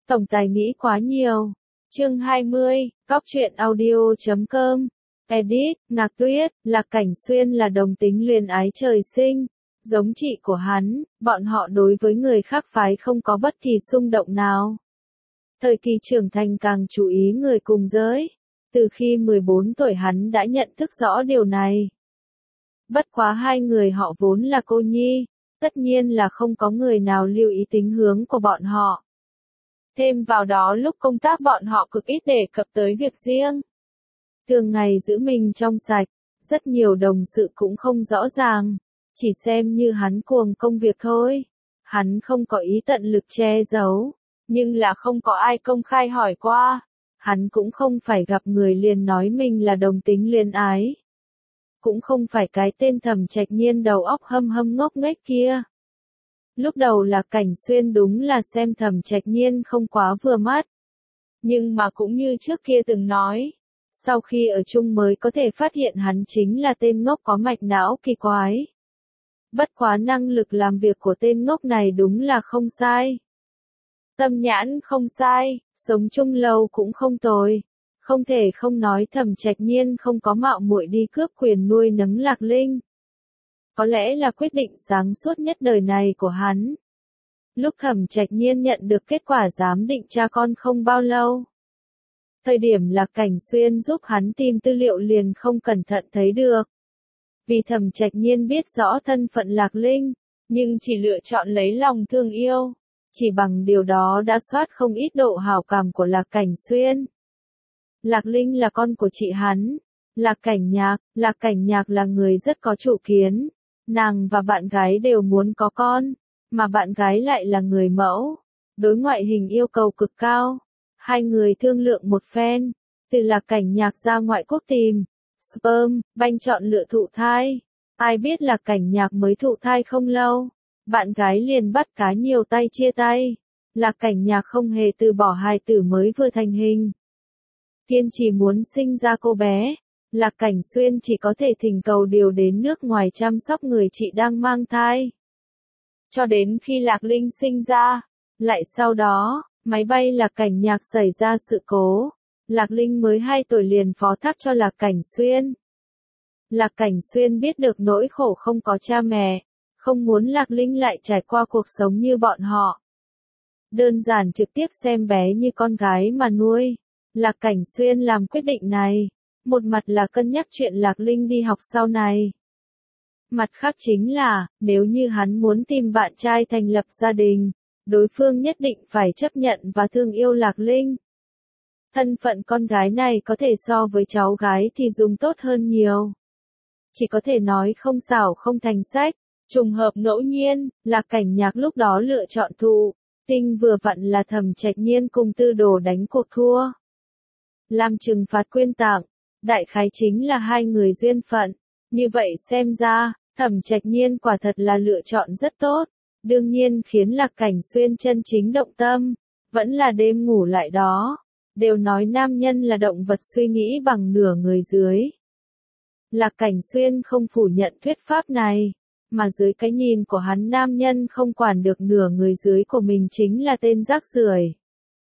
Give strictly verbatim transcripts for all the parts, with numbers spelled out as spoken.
Tổng tài nghĩ quá nhiều. Chương hai mươi, Góc truyện audio chấm com. Edit, Ngạc Tuyết, Lạc Cảnh Xuyên là đồng tính luyến ái trời sinh. Giống chị của hắn, bọn họ đối với người khác phái không có bất kỳ xung động nào. Thời kỳ trưởng thành càng chú ý người cùng giới. Từ khi mười bốn tuổi hắn đã nhận thức rõ điều này. Bất quá hai người họ vốn là cô nhi, tất nhiên là không có người nào lưu ý tính hướng của bọn họ. Thêm vào đó lúc công tác bọn họ cực ít đề cập tới việc riêng. Thường ngày giữ mình trong sạch, rất nhiều đồng sự cũng không rõ ràng, chỉ xem như hắn cuồng công việc thôi. Hắn không có ý tận lực che giấu, nhưng là không có ai công khai hỏi qua. Hắn cũng không phải gặp người liền nói mình là đồng tính luyến ái. Cũng không phải cái tên Thẩm Trạch Nhiên đầu óc hâm hâm ngốc nghếch kia. Lúc đầu là Cảnh Xuyên đúng là xem Thẩm Trạch Nhiên không quá vừa mắt. Nhưng mà cũng như trước kia từng nói, sau khi ở chung mới có thể phát hiện hắn chính là tên ngốc có mạch não kỳ quái. Bất quá năng lực làm việc của tên ngốc này đúng là không sai. Tâm nhãn không sai, sống chung lâu cũng không tồi. Không thể không nói Thẩm Trạch Nhiên không có mạo muội đi cướp quyền nuôi nấng Lạc Linh. Có lẽ là quyết định sáng suốt nhất đời này của hắn. Lúc Thẩm Trạch Nhiên nhận được kết quả giám định cha con không bao lâu. Thời điểm Lạc Cảnh Xuyên giúp hắn tìm tư liệu liền không cẩn thận thấy được. Vì Thẩm Trạch Nhiên biết rõ thân phận Lạc Linh, nhưng chỉ lựa chọn lấy lòng thương yêu. Chỉ bằng điều đó đã soát không ít độ hảo cảm của Lạc Cảnh Xuyên. Lạc Linh là con của chị hắn. Lạc Cảnh Nhạc, Lạc Cảnh Nhạc là người rất có chủ kiến. Nàng và bạn gái đều muốn có con, mà bạn gái lại là người mẫu. Đối ngoại hình yêu cầu cực cao. Hai người thương lượng một phen, từ Lạc Cảnh Nhạc ra ngoại quốc tìm sperm, banh chọn lựa thụ thai. Ai biết Lạc Cảnh Nhạc mới thụ thai không lâu, bạn gái liền bắt cá nhiều tay chia tay. Lạc Cảnh Nhạc không hề từ bỏ hài tử mới vừa thành hình. Kiên trì muốn sinh ra cô bé. Lạc Cảnh Xuyên chỉ có thể thỉnh cầu điều đến nước ngoài chăm sóc người chị đang mang thai. Cho đến khi Lạc Linh sinh ra, lại sau đó, máy bay Lạc Cảnh Nhạc xảy ra sự cố. Lạc Linh mới hai tuổi liền phó thác cho Lạc Cảnh Xuyên. Lạc Cảnh Xuyên biết được nỗi khổ không có cha mẹ, không muốn Lạc Linh lại trải qua cuộc sống như bọn họ. Đơn giản trực tiếp xem bé như con gái mà nuôi. Lạc Cảnh Xuyên làm quyết định này. Một mặt là cân nhắc chuyện Lạc Linh đi học sau này. Mặt khác chính là, nếu như hắn muốn tìm bạn trai thành lập gia đình, đối phương nhất định phải chấp nhận và thương yêu Lạc Linh. Thân phận con gái này có thể so với cháu gái thì dùng tốt hơn nhiều. Chỉ có thể nói không xảo không thành sách, trùng hợp ngẫu nhiên, Lạc Cảnh Nhạc lúc đó lựa chọn thụ tinh vừa vặn là Thẩm Trạch Nhiên cùng Tư Đồ đánh cuộc thua. Làm trừng phạt quyên tặng. Đại khái chính là hai người duyên phận. Như vậy xem ra, Thẩm Trạch Nhiên quả thật là lựa chọn rất tốt. Đương nhiên khiến Lạc Cảnh Xuyên chân chính động tâm, vẫn là đêm ngủ lại đó. Đều nói nam nhân là động vật suy nghĩ bằng nửa người dưới. Lạc Cảnh Xuyên không phủ nhận thuyết pháp này, mà dưới cái nhìn của hắn nam nhân không quản được nửa người dưới của mình chính là tên rác rưởi.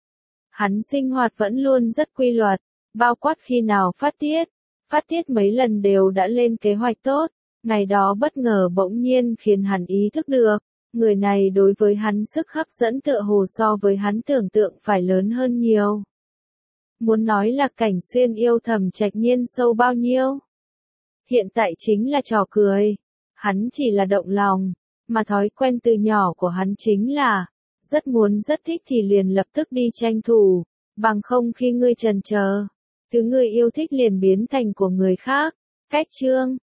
Hắn sinh hoạt vẫn luôn rất quy luật. Bao quát khi nào phát tiết, phát tiết mấy lần đều đã lên kế hoạch tốt, ngày đó bất ngờ bỗng nhiên khiến hắn ý thức được, người này đối với hắn sức hấp dẫn tựa hồ so với hắn tưởng tượng phải lớn hơn nhiều. Muốn nói là Cảnh Xuyên yêu Thẩm Trạch Nhiên sâu bao nhiêu? Hiện tại chính là trò cười, hắn chỉ là động lòng, mà thói quen từ nhỏ của hắn chính là, rất muốn rất thích thì liền lập tức đi tranh thủ, bằng không khi ngươi chần chờ. Thứ người yêu thích liền biến thành của người khác. Cách chương,